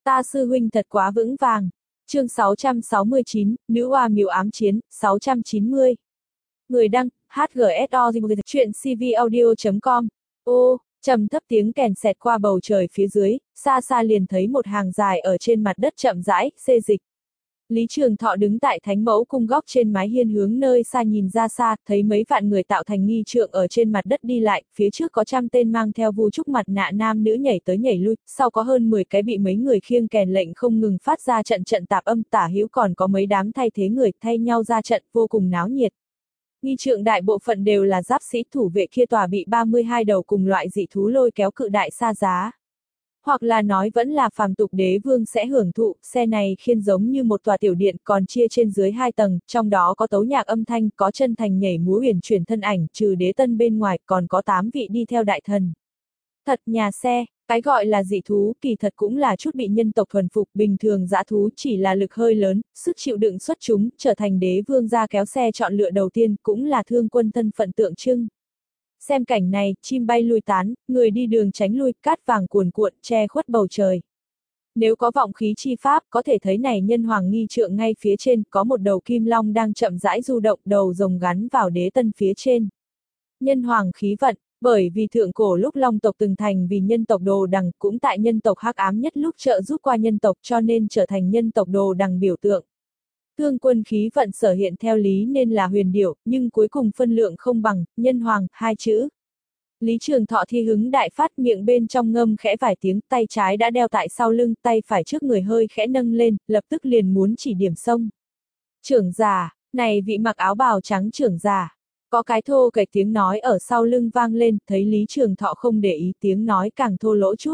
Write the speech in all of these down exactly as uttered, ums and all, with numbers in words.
Ta sư huynh thật quá vững vàng. Chương sáu trăm sáu mươi chín, Nữ oa miếu ám chiến, sáu trăm chín mươi. Người đăng, hát giê ét o chuyện cvaudio chấm com. Ô, trầm thấp tiếng kèn xẹt qua bầu trời phía dưới, xa xa liền thấy một hàng dài ở trên mặt đất chậm rãi, xê dịch. Lý Trường Thọ đứng tại Thánh Mẫu cung góc trên mái hiên hướng nơi xa nhìn ra xa, thấy mấy vạn người tạo thành nghi trượng ở trên mặt đất đi lại, phía trước có trăm tên mang theo vu trúc mặt nạ nam nữ nhảy tới nhảy lui, sau có hơn mười cái bị mấy người khiêng kèn lệnh không ngừng phát ra trận trận tạp âm, tả hữu còn có mấy đám thay thế người thay nhau ra trận, vô cùng náo nhiệt. Nghi trượng đại bộ phận đều là giáp sĩ, thủ vệ kia tòa bị ba mươi hai đầu cùng loại dị thú lôi kéo cự đại xa giá. Hoặc là nói vẫn là phàm tục đế vương sẽ hưởng thụ, xe này khiên giống như một tòa tiểu điện còn chia trên dưới hai tầng, trong đó có tấu nhạc âm thanh, có chân thành nhảy múa huyền chuyển thân ảnh, trừ đế tân bên ngoài còn có tám vị đi theo đại thần. Thật nhà xe, cái gọi là dị thú kỳ thật cũng là chút bị nhân tộc thuần phục, bình thường dã thú chỉ là lực hơi lớn, sức chịu đựng xuất chúng, trở thành đế vương ra kéo xe chọn lựa đầu tiên, cũng là thương quân thân phận tượng trưng. Xem cảnh này, chim bay lui tán, người đi đường tránh lui, cát vàng cuồn cuộn, che khuất bầu trời. Nếu có vọng khí chi pháp, có thể thấy này nhân hoàng nghi trượng ngay phía trên, có một đầu kim long đang chậm rãi du động, đầu rồng gắn vào đế tân phía trên. Nhân hoàng khí vận, bởi vì thượng cổ lúc long tộc từng thành vì nhân tộc đồ đằng, cũng tại nhân tộc hắc ám nhất lúc trợ giúp qua nhân tộc cho nên trở thành nhân tộc đồ đằng biểu tượng. Thương quân khí vận sở hiện theo lý nên là huyền điểu, nhưng cuối cùng phân lượng không bằng, nhân hoàng, hai chữ. Lý Trường Thọ thi hứng đại phát, miệng bên trong ngâm khẽ vài tiếng, tay trái đã đeo tại sau lưng, tay phải trước người hơi khẽ nâng lên, lập tức liền muốn chỉ điểm sông. Trưởng giả, này vị mặc áo bào trắng trưởng giả. Có cái thô kệch tiếng nói ở sau lưng vang lên, thấy Lý Trường Thọ không để ý, tiếng nói càng thô lỗ chút.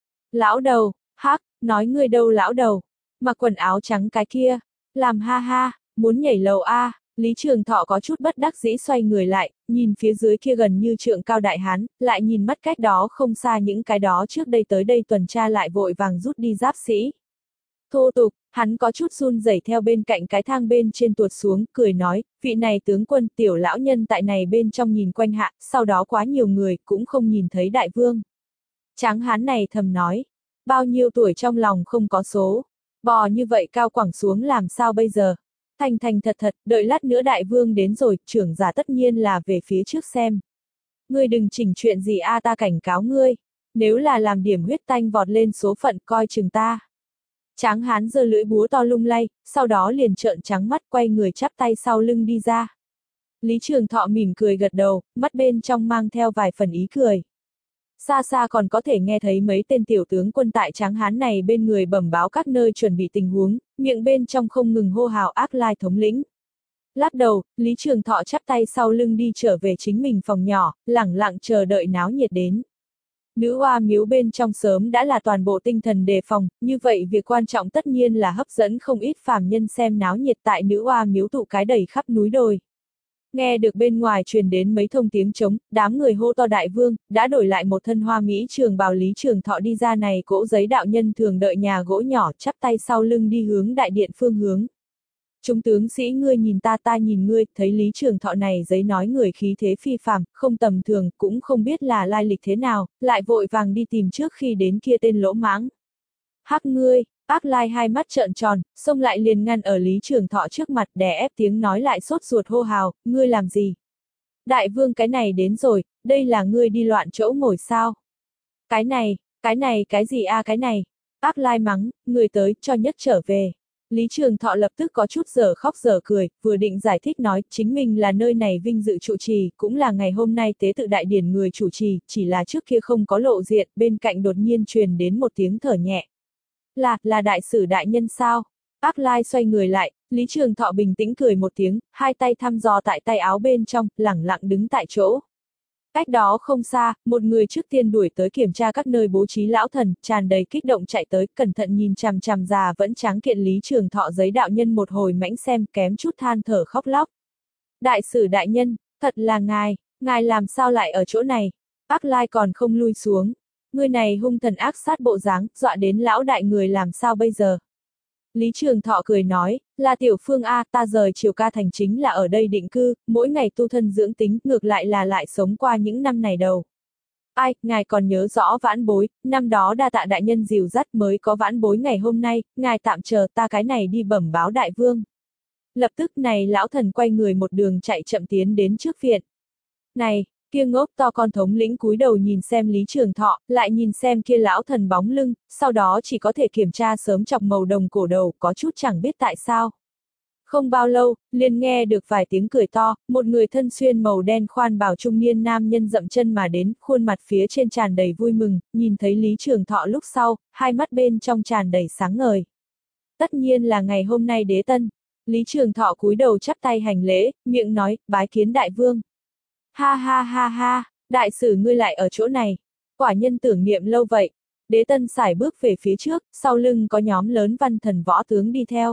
Lão đầu, hắc, nói ngươi đâu lão đầu, mặc quần áo trắng cái kia. Làm ha ha, muốn nhảy lầu a, à. Lý Trường Thọ có chút bất đắc dĩ xoay người lại, nhìn phía dưới kia gần như trượng cao đại hán, lại nhìn mắt cách đó không xa những cái đó trước đây tới đây tuần tra lại vội vàng rút đi giáp sĩ. Thô tục, hắn có chút run rẩy theo bên cạnh cái thang bên trên tuột xuống, cười nói, vị này tướng quân tiểu lão nhân tại này bên trong nhìn quanh hạ, sau đó quá nhiều người cũng không nhìn thấy đại vương. Tráng hán này thầm nói, bao nhiêu tuổi trong lòng không có số. Bò như vậy cao quẳng xuống làm sao bây giờ? Thành thành thật thật, đợi lát nữa đại vương đến rồi, trưởng giả tất nhiên là về phía trước xem. Ngươi đừng chỉnh chuyện gì a, ta cảnh cáo ngươi. Nếu là làm điểm huyết tanh vọt lên số phận coi chừng ta. Tráng hán giơ lưỡi búa to lung lay, sau đó liền trợn trắng mắt quay người chắp tay sau lưng đi ra. Lý Trường Thọ mỉm cười gật đầu, mắt bên trong mang theo vài phần ý cười. Xa xa còn có thể nghe thấy mấy tên tiểu tướng quân tại tráng hán này bên người bẩm báo các nơi chuẩn bị tình huống, miệng bên trong không ngừng hô hào ác lai thống lĩnh. Lắc đầu, Lý Trường Thọ chắp tay sau lưng đi trở về chính mình phòng nhỏ, lẳng lặng chờ đợi náo nhiệt đến. Nữ oa miếu bên trong sớm đã là toàn bộ tinh thần đề phòng, như vậy việc quan trọng tất nhiên là hấp dẫn không ít phàm nhân xem náo nhiệt tại nữ oa miếu tụ cái đầy khắp núi đồi. Nghe được bên ngoài truyền đến mấy thông tiếng trống, đám người hô to đại vương, đã đổi lại một thân hoa mỹ trường bào Lý Trường Thọ đi ra này cỗ giấy đạo nhân thường đợi nhà gỗ nhỏ chắp tay sau lưng đi hướng đại điện phương hướng. Chúng tướng sĩ ngươi nhìn ta ta nhìn ngươi, thấy Lý Trường Thọ này giấy nói người khí thế phi phàm, không tầm thường, cũng không biết là lai lịch thế nào, lại vội vàng đi tìm trước khi đến kia tên lỗ mãng. Hắc ngươi! Ác lai hai mắt trợn tròn, xông lại liền ngăn ở Lý Trường Thọ trước mặt đè ép tiếng nói lại sốt ruột hô hào, ngươi làm gì? Đại vương cái này đến rồi, đây là ngươi đi loạn chỗ ngồi sao? Cái này, cái này cái gì a à, cái này? Ác lai mắng, người tới cho nhất trở về. Lý Trường Thọ lập tức có chút giờ khóc giờ cười, vừa định giải thích nói chính mình là nơi này vinh dự trụ trì, cũng là ngày hôm nay tế tự đại điển người chủ trì, chỉ là trước kia không có lộ diện, bên cạnh đột nhiên truyền đến một tiếng thở nhẹ. Là, là đại sử đại nhân sao? Ác lai xoay người lại, Lý Trường Thọ bình tĩnh cười một tiếng, hai tay thăm dò tại tay áo bên trong, lẳng lặng đứng tại chỗ. Cách đó không xa, một người trước tiên đuổi tới kiểm tra các nơi bố trí lão thần, tràn đầy kích động chạy tới, cẩn thận nhìn chằm chằm già vẫn tráng kiện Lý Trường Thọ giấy đạo nhân một hồi mãnh xem, kém chút than thở khóc lóc. Đại sử đại nhân, thật là ngài, ngài làm sao lại ở chỗ này? Ác lai còn không lui xuống. Người này hung thần ác sát bộ dáng, dọa đến lão đại người làm sao bây giờ? Lý Trường Thọ cười nói, là tiểu phương A, ta rời Triều Ca thành chính là ở đây định cư, mỗi ngày tu thân dưỡng tính, ngược lại là lại sống qua những năm này đầu. Ai, ngài còn nhớ rõ vãn bối, năm đó đa tạ đại nhân dìu dắt mới có vãn bối ngày hôm nay, ngài tạm chờ ta cái này đi bẩm báo đại vương. Lập tức này lão thần quay người một đường chạy chậm tiến đến trước viện. Này, kia ngốc to con thống lĩnh cúi đầu nhìn xem Lý Trường Thọ, lại nhìn xem kia lão thần bóng lưng, sau đó chỉ có thể kiểm tra sớm chọc màu đồng cổ đầu, có chút chẳng biết tại sao. Không bao lâu, liền nghe được vài tiếng cười to, một người thân xuyên màu đen khoan bào trung niên nam nhân dậm chân mà đến, khuôn mặt phía trên tràn đầy vui mừng, nhìn thấy Lý Trường Thọ lúc sau, hai mắt bên trong tràn đầy sáng ngời. Tất nhiên là ngày hôm nay đế tân. Lý Trường Thọ cúi đầu chắp tay hành lễ, miệng nói, bái kiến đại vương. Ha ha ha ha, đại sử ngươi lại ở chỗ này. Quả nhân tưởng niệm lâu vậy. Đế tân sải bước về phía trước, sau lưng có nhóm lớn văn thần võ tướng đi theo.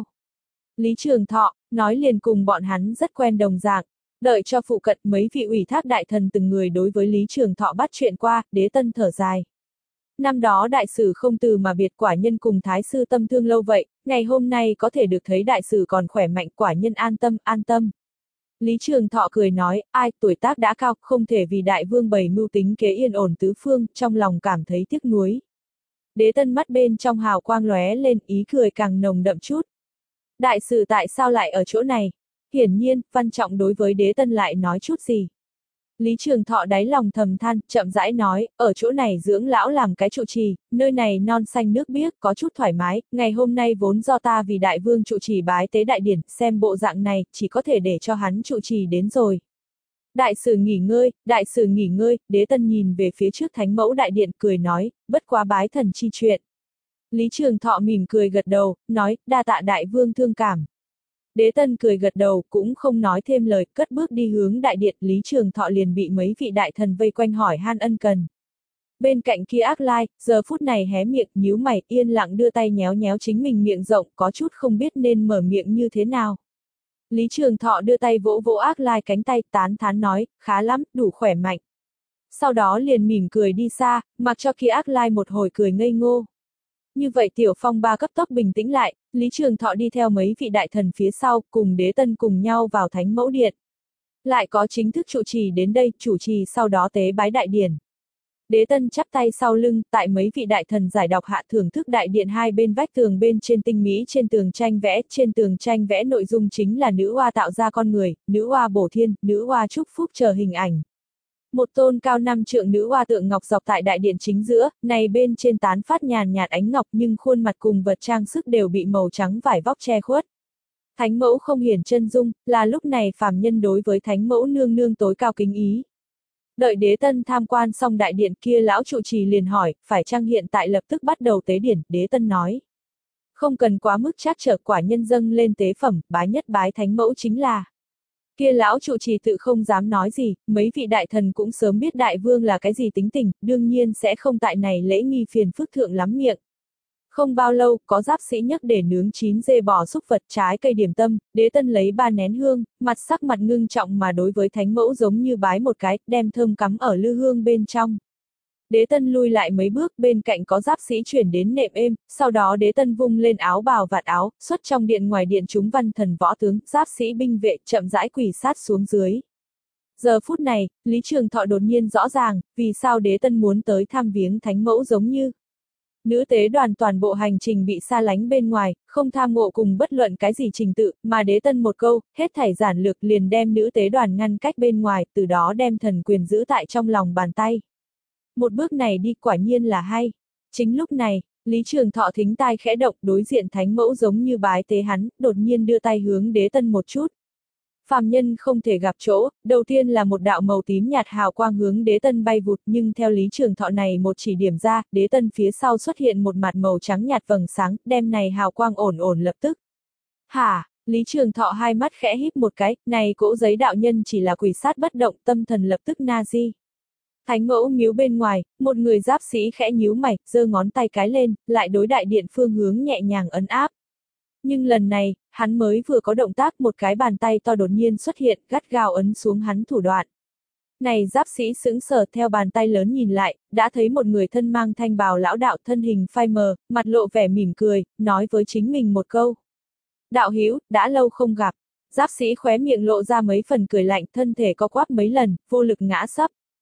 Lý Trường Thọ, nói liền cùng bọn hắn rất quen đồng dạng. Đợi cho phụ cận mấy vị ủy thác đại thần từng người đối với Lý Trường Thọ bắt chuyện qua, đế tân thở dài. Năm đó đại sử không từ mà biệt, quả nhân cùng thái sư tâm thương lâu vậy, ngày hôm nay có thể được thấy đại sử còn khỏe mạnh, quả nhân an tâm, an tâm. Lý Trường Thọ cười nói, ai, tuổi tác đã cao, không thể vì đại vương bày mưu tính kế yên ổn tứ phương, trong lòng cảm thấy tiếc nuối. Đế tân mắt bên trong hào quang lóe lên, ý cười càng nồng đậm chút. Đại sử tại sao lại ở chỗ này? Hiển nhiên, Văn Trọng đối với đế tân lại nói chút gì. Lý Trường Thọ đáy lòng thầm than, chậm rãi nói, ở chỗ này dưỡng lão làm cái trụ trì, nơi này non xanh nước biếc, có chút thoải mái, ngày hôm nay vốn do ta vì đại vương trụ trì bái tế đại điển, xem bộ dạng này, chỉ có thể để cho hắn trụ trì đến rồi. Đại sử nghỉ ngơi, đại sử nghỉ ngơi, đế tân nhìn về phía trước thánh mẫu đại điện, cười nói, bất quá bái thần chi chuyện. Lý Trường Thọ mỉm cười gật đầu, nói, đa tạ đại vương thương cảm. Đế tân cười gật đầu, cũng không nói thêm lời, cất bước đi hướng đại điện, Lý Trường Thọ liền bị mấy vị đại thần vây quanh hỏi han ân cần. Bên cạnh kia Ác Lai, giờ phút này hé miệng, nhíu mày, yên lặng đưa tay nhéo nhéo chính mình miệng rộng, có chút không biết nên mở miệng như thế nào. Lý Trường Thọ đưa tay vỗ vỗ Ác Lai cánh tay, tán thán nói, khá lắm, đủ khỏe mạnh. Sau đó liền mỉm cười đi xa, mặc cho kia Ác Lai một hồi cười ngây ngô. Như vậy tiểu phong ba cấp tốc bình tĩnh lại, Lý Trường Thọ đi theo mấy vị đại thần phía sau, cùng đế tân cùng nhau vào thánh mẫu điện. Lại có chính thức trụ trì đến đây, chủ trì sau đó tế bái đại điển. Đế tân chắp tay sau lưng, tại mấy vị đại thần giải đọc hạ thưởng thức đại điện hai bên vách tường bên trên tinh mỹ trên tường tranh vẽ, trên tường tranh vẽ nội dung chính là nữ oa tạo ra con người, nữ oa bổ thiên, nữ oa chúc phúc chờ hình ảnh. Một tôn cao năm trượng nữ oa tượng ngọc dọc tại đại điện chính giữa, này bên trên tán phát nhàn nhạt ánh ngọc nhưng khuôn mặt cùng vật trang sức đều bị màu trắng vải vóc che khuất. Thánh mẫu không hiển chân dung, là lúc này phàm nhân đối với thánh mẫu nương nương tối cao kính ý. Đợi đế tân tham quan xong đại điện kia lão trụ trì liền hỏi, phải chăng hiện tại lập tức bắt đầu tế điển, đế tân nói. Không cần quá mức trắc trở, quả nhân dâng lên tế phẩm, bái nhất bái thánh mẫu chính là. Kia lão trụ trì tự không dám nói gì, mấy vị đại thần cũng sớm biết đại vương là cái gì tính tình, đương nhiên sẽ không tại này lễ nghi phiền phức thượng lắm miệng. Không bao lâu, có giáp sĩ nhấc để nướng chín dê bò xúc vật trái cây điểm tâm, đế tân lấy ba nén hương, mặt sắc mặt ngưng trọng mà đối với thánh mẫu giống như bái một cái, đem thơm cắm ở lư hương bên trong. Đế tân lui lại mấy bước, bên cạnh có giáp sĩ chuyển đến nệm êm, sau đó đế tân vung lên áo bào vạt áo, xuất trong điện ngoài điện chúng văn thần võ tướng, giáp sĩ binh vệ, chậm rãi quỳ sát xuống dưới. Giờ phút này, Lý Trường Thọ đột nhiên rõ ràng, vì sao đế tân muốn tới thăm viếng thánh mẫu giống như. Nữ tế đoàn toàn bộ hành trình bị xa lánh bên ngoài, không tham ngộ cùng bất luận cái gì trình tự, mà đế tân một câu, hết thảy giản lược liền đem nữ tế đoàn ngăn cách bên ngoài, từ đó đem thần quyền giữ tại trong lòng bàn tay. Một bước này đi quả nhiên là hay. Chính lúc này, Lý Trường Thọ thính tai khẽ động, đối diện thánh mẫu giống như bái tế hắn, đột nhiên đưa tay hướng đế tân một chút. Phàm nhân không thể gặp chỗ, đầu tiên là một đạo màu tím nhạt hào quang hướng đế tân bay vụt, nhưng theo Lý Trường Thọ này một chỉ điểm ra, đế tân phía sau xuất hiện một mặt màu trắng nhạt vầng sáng, đem này hào quang ổn ổn lập tức. Hả? Lý Trường Thọ hai mắt khẽ híp một cái, này cỗ giấy đạo nhân chỉ là quỳ sát bất động, tâm thần lập tức na di. Thánh mẫu nhíu bên ngoài, một người giáp sĩ khẽ nhíu mày, giơ ngón tay cái lên, lại đối đại điện phương hướng nhẹ nhàng ấn áp. Nhưng lần này, hắn mới vừa có động tác, một cái bàn tay to đột nhiên xuất hiện, gắt gao ấn xuống hắn thủ đoạn. Này giáp sĩ sững sờ, theo bàn tay lớn nhìn lại, đã thấy một người thân mang thanh bào lão đạo, thân hình phai mờ, mặt lộ vẻ mỉm cười, nói với chính mình một câu. Đạo hữu, đã lâu không gặp. Giáp sĩ khóe miệng lộ ra mấy phần cười lạnh, thân thể co quắp mấy lần, vô lực ngã sấp.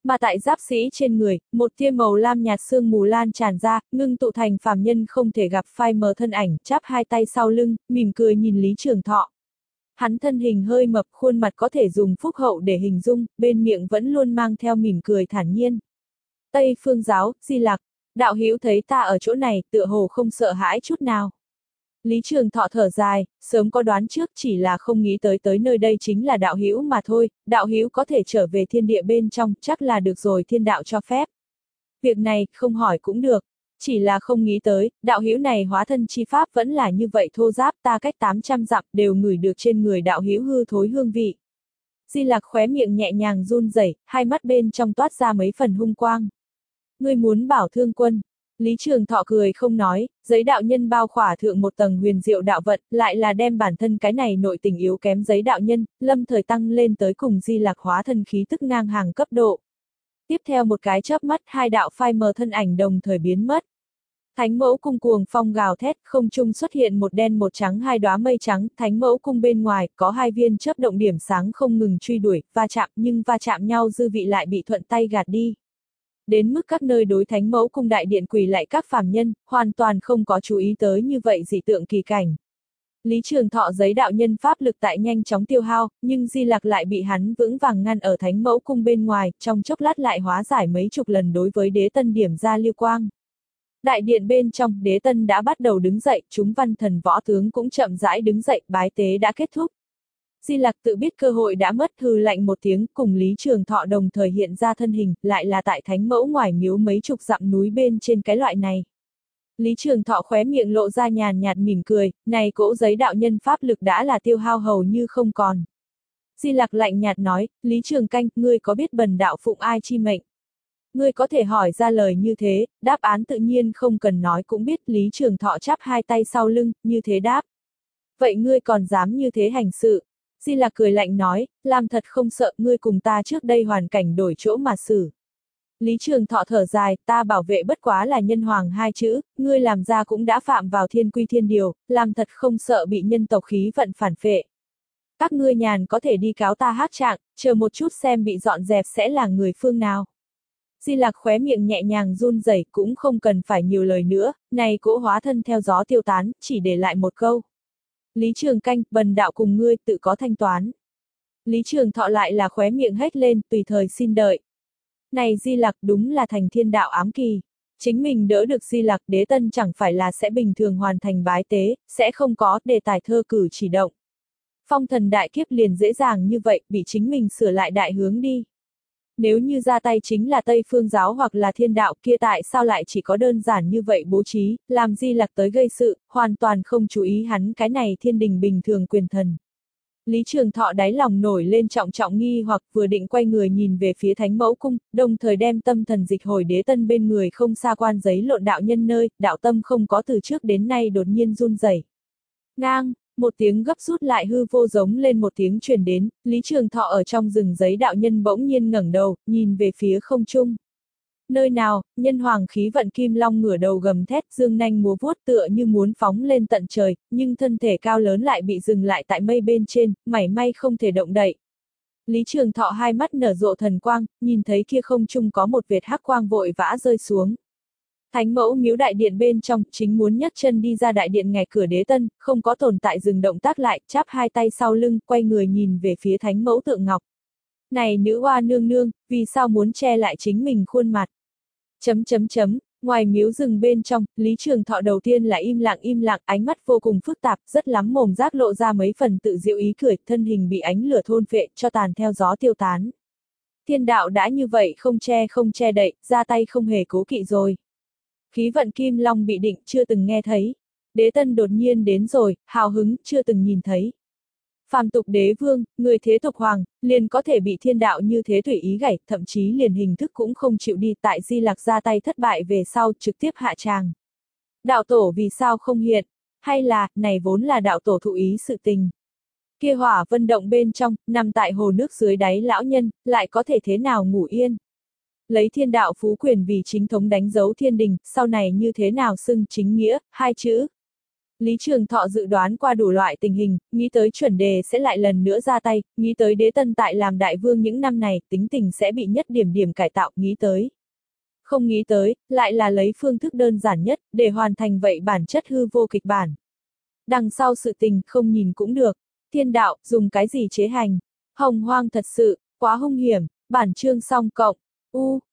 Mà tại giáp sĩ trên người, một tia màu lam nhạt sương mù lan tràn ra, ngưng tụ thành phàm nhân không thể gặp phai mờ thân ảnh, chắp hai tay sau lưng, mỉm cười nhìn Lý Trường Thọ. Hắn thân hình hơi mập, khuôn mặt có thể dùng phúc hậu để hình dung, bên miệng vẫn luôn mang theo mỉm cười thản nhiên. Tây Phương giáo, Di Lặc, đạo hữu thấy ta ở chỗ này, tựa hồ không sợ hãi chút nào. Lý Trường Thọ thở dài, sớm có đoán trước, chỉ là không nghĩ tới tới nơi đây chính là đạo hữu mà thôi, đạo hữu có thể trở về thiên địa bên trong, chắc là được rồi, thiên đạo cho phép. Việc này, không hỏi cũng được, chỉ là không nghĩ tới, đạo hữu này hóa thân chi pháp vẫn là như vậy thô giáp, ta cách tám trăm dặm đều ngửi được trên người đạo hữu hư thối hương vị. Di Lặc khóe miệng nhẹ nhàng run rẩy, hai mắt bên trong toát ra mấy phần hung quang. Ngươi muốn bảo thương quân? Lý Trường Thọ cười không nói, giấy đạo nhân bao khỏa thượng một tầng huyền diệu đạo vận, lại là đem bản thân cái này nội tình yếu kém giấy đạo nhân, lâm thời tăng lên tới cùng Di Lặc hóa thân khí tức ngang hàng cấp độ. Tiếp theo một cái chớp mắt, hai đạo phai mờ thân ảnh đồng thời biến mất. Thánh mẫu cung cuồng phong gào thét, không trung xuất hiện một đen một trắng hai đóa mây trắng, thánh mẫu cung bên ngoài có hai viên chớp động điểm sáng không ngừng truy đuổi, va chạm, nhưng va chạm nhau dư vị lại bị thuận tay gạt đi. Đến mức các nơi đối thánh mẫu cung đại điện quỳ lại các phàm nhân, hoàn toàn không có chú ý tới như vậy dị tượng kỳ cảnh. Lý Trường Thọ giấy đạo nhân pháp lực tại nhanh chóng tiêu hao, nhưng Di Lặc lại bị hắn vững vàng ngăn ở thánh mẫu cung bên ngoài, trong chốc lát lại hóa giải mấy chục lần đối với đế tân điểm ra lưu quang. Đại điện bên trong, đế tân đã bắt đầu đứng dậy, chúng văn thần võ tướng cũng chậm rãi đứng dậy, bái tế đã kết thúc. Di Lặc tự biết cơ hội đã mất, hừ lạnh một tiếng, cùng Lý Trường Thọ đồng thời hiện ra thân hình, lại là tại thánh mẫu ngoài miếu mấy chục dặm núi bên trên cái loại này. Lý Trường Thọ khóe miệng lộ ra nhàn nhạt mỉm cười, này cỗ giấy đạo nhân pháp lực đã là tiêu hao hầu như không còn. Di Lặc lạnh nhạt nói, Lý Trường Canh, ngươi có biết bần đạo phụng ai chi mệnh? Ngươi có thể hỏi ra lời như thế, đáp án tự nhiên không cần nói cũng biết. Lý Trường Thọ chắp hai tay sau lưng, như thế đáp. Vậy ngươi còn dám như thế hành sự? Di Lặc cười lạnh nói, làm thật không sợ, ngươi cùng ta trước đây hoàn cảnh đổi chỗ mà xử. Lý Trường Thọ thở dài, ta bảo vệ bất quá là nhân hoàng hai chữ, ngươi làm ra cũng đã phạm vào thiên quy thiên điều, làm thật không sợ bị nhân tộc khí vận phản phệ. Các ngươi nhàn có thể đi cáo ta hát trạng, chờ một chút xem bị dọn dẹp sẽ là người phương nào. Di Lặc khóe miệng nhẹ nhàng run rẩy, cũng không cần phải nhiều lời nữa, này cỗ hóa thân theo gió tiêu tán, chỉ để lại một câu. Lý Trường Canh, bần đạo cùng ngươi tự có thanh toán. Lý Trường Thọ lại là khóe miệng hét lên, tùy thời xin đợi. Này Di Lặc đúng là thành thiên đạo ám kỳ. Chính mình đỡ được Di Lặc, đế tân chẳng phải là sẽ bình thường hoàn thành bái tế, sẽ không có đề tài thơ cử chỉ động. Phong thần đại kiếp liền dễ dàng như vậy, bị chính mình sửa lại đại hướng đi. Nếu như ra tay chính là Tây Phương giáo hoặc là thiên đạo kia, tại sao lại chỉ có đơn giản như vậy bố trí, làm Di Lặc tới gây sự, hoàn toàn không chú ý hắn cái này thiên đình bình thường quyền thần. Lý Trường Thọ đáy lòng nổi lên trọng trọng nghi hoặc, vừa định quay người nhìn về phía thánh mẫu cung, đồng thời đem tâm thần dịch hồi đế tân bên người không xa quan giấy lộn đạo nhân nơi, đạo tâm không có từ trước đến nay đột nhiên run rẩy. Ngang! Một tiếng gấp rút lại hư vô giống lên một tiếng truyền đến, Lý Trường Thọ ở trong rừng giấy đạo nhân bỗng nhiên ngẩng đầu, nhìn về phía không trung. Nơi nào, nhân hoàng khí vận kim long ngửa đầu gầm thét, dương nanh múa vuốt tựa như muốn phóng lên tận trời, nhưng thân thể cao lớn lại bị dừng lại tại mây bên trên, mảy may không thể động đậy. Lý Trường Thọ hai mắt nở rộ thần quang, nhìn thấy kia không trung có một vệt hắc quang vội vã rơi xuống. Thánh mẫu miếu đại điện bên trong, chính muốn nhấc chân đi ra đại điện ngạch cửa đế tân, không có tồn tại dừng động tác lại, chắp hai tay sau lưng, quay người nhìn về phía thánh mẫu tượng ngọc. Này nữ oa nương nương, vì sao muốn che lại chính mình khuôn mặt? Chấm chấm chấm, ngoài miếu rừng bên trong, Lý Trường Thọ đầu tiên là im lặng im lặng, ánh mắt vô cùng phức tạp, rất lắm mồm rác lộ ra mấy phần tự diệu ý cười, thân hình bị ánh lửa thôn phệ, cho tàn theo gió tiêu tán. Thiên đạo đã như vậy không che không che đậy, ra tay không hề cố kỵ rồi. Khí vận kim long bị định, chưa từng nghe thấy. Đế tân đột nhiên đến rồi, hào hứng, chưa từng nhìn thấy. Phàm tục đế vương, người thế tục hoàng, liền có thể bị thiên đạo như thế tùy ý gảy, thậm chí liền hình thức cũng không chịu đi, tại Di Lặc ra tay thất bại về sau, trực tiếp hạ tràng. Đạo tổ vì sao không hiện? Hay là, này vốn là đạo tổ thụ ý sự tình. Kia hỏa vân động bên trong, nằm tại hồ nước dưới đáy lão nhân, lại có thể thế nào ngủ yên? Lấy thiên đạo phú quyền vì chính thống đánh dấu thiên đình, sau này như thế nào xưng chính nghĩa, hai chữ. Lý Trường Thọ dự đoán qua đủ loại tình hình, nghĩ tới chuẩn đề sẽ lại lần nữa ra tay, nghĩ tới đế tân tại làm đại vương những năm này, tính tình sẽ bị nhất điểm điểm cải tạo, nghĩ tới. Không nghĩ tới, lại là lấy phương thức đơn giản nhất, để hoàn thành vậy bản chất hư vô kịch bản. Đằng sau sự tình, không nhìn cũng được. Thiên đạo, dùng cái gì chế hành? Hồng hoang thật sự, quá hung hiểm, bản chương song cộng. U,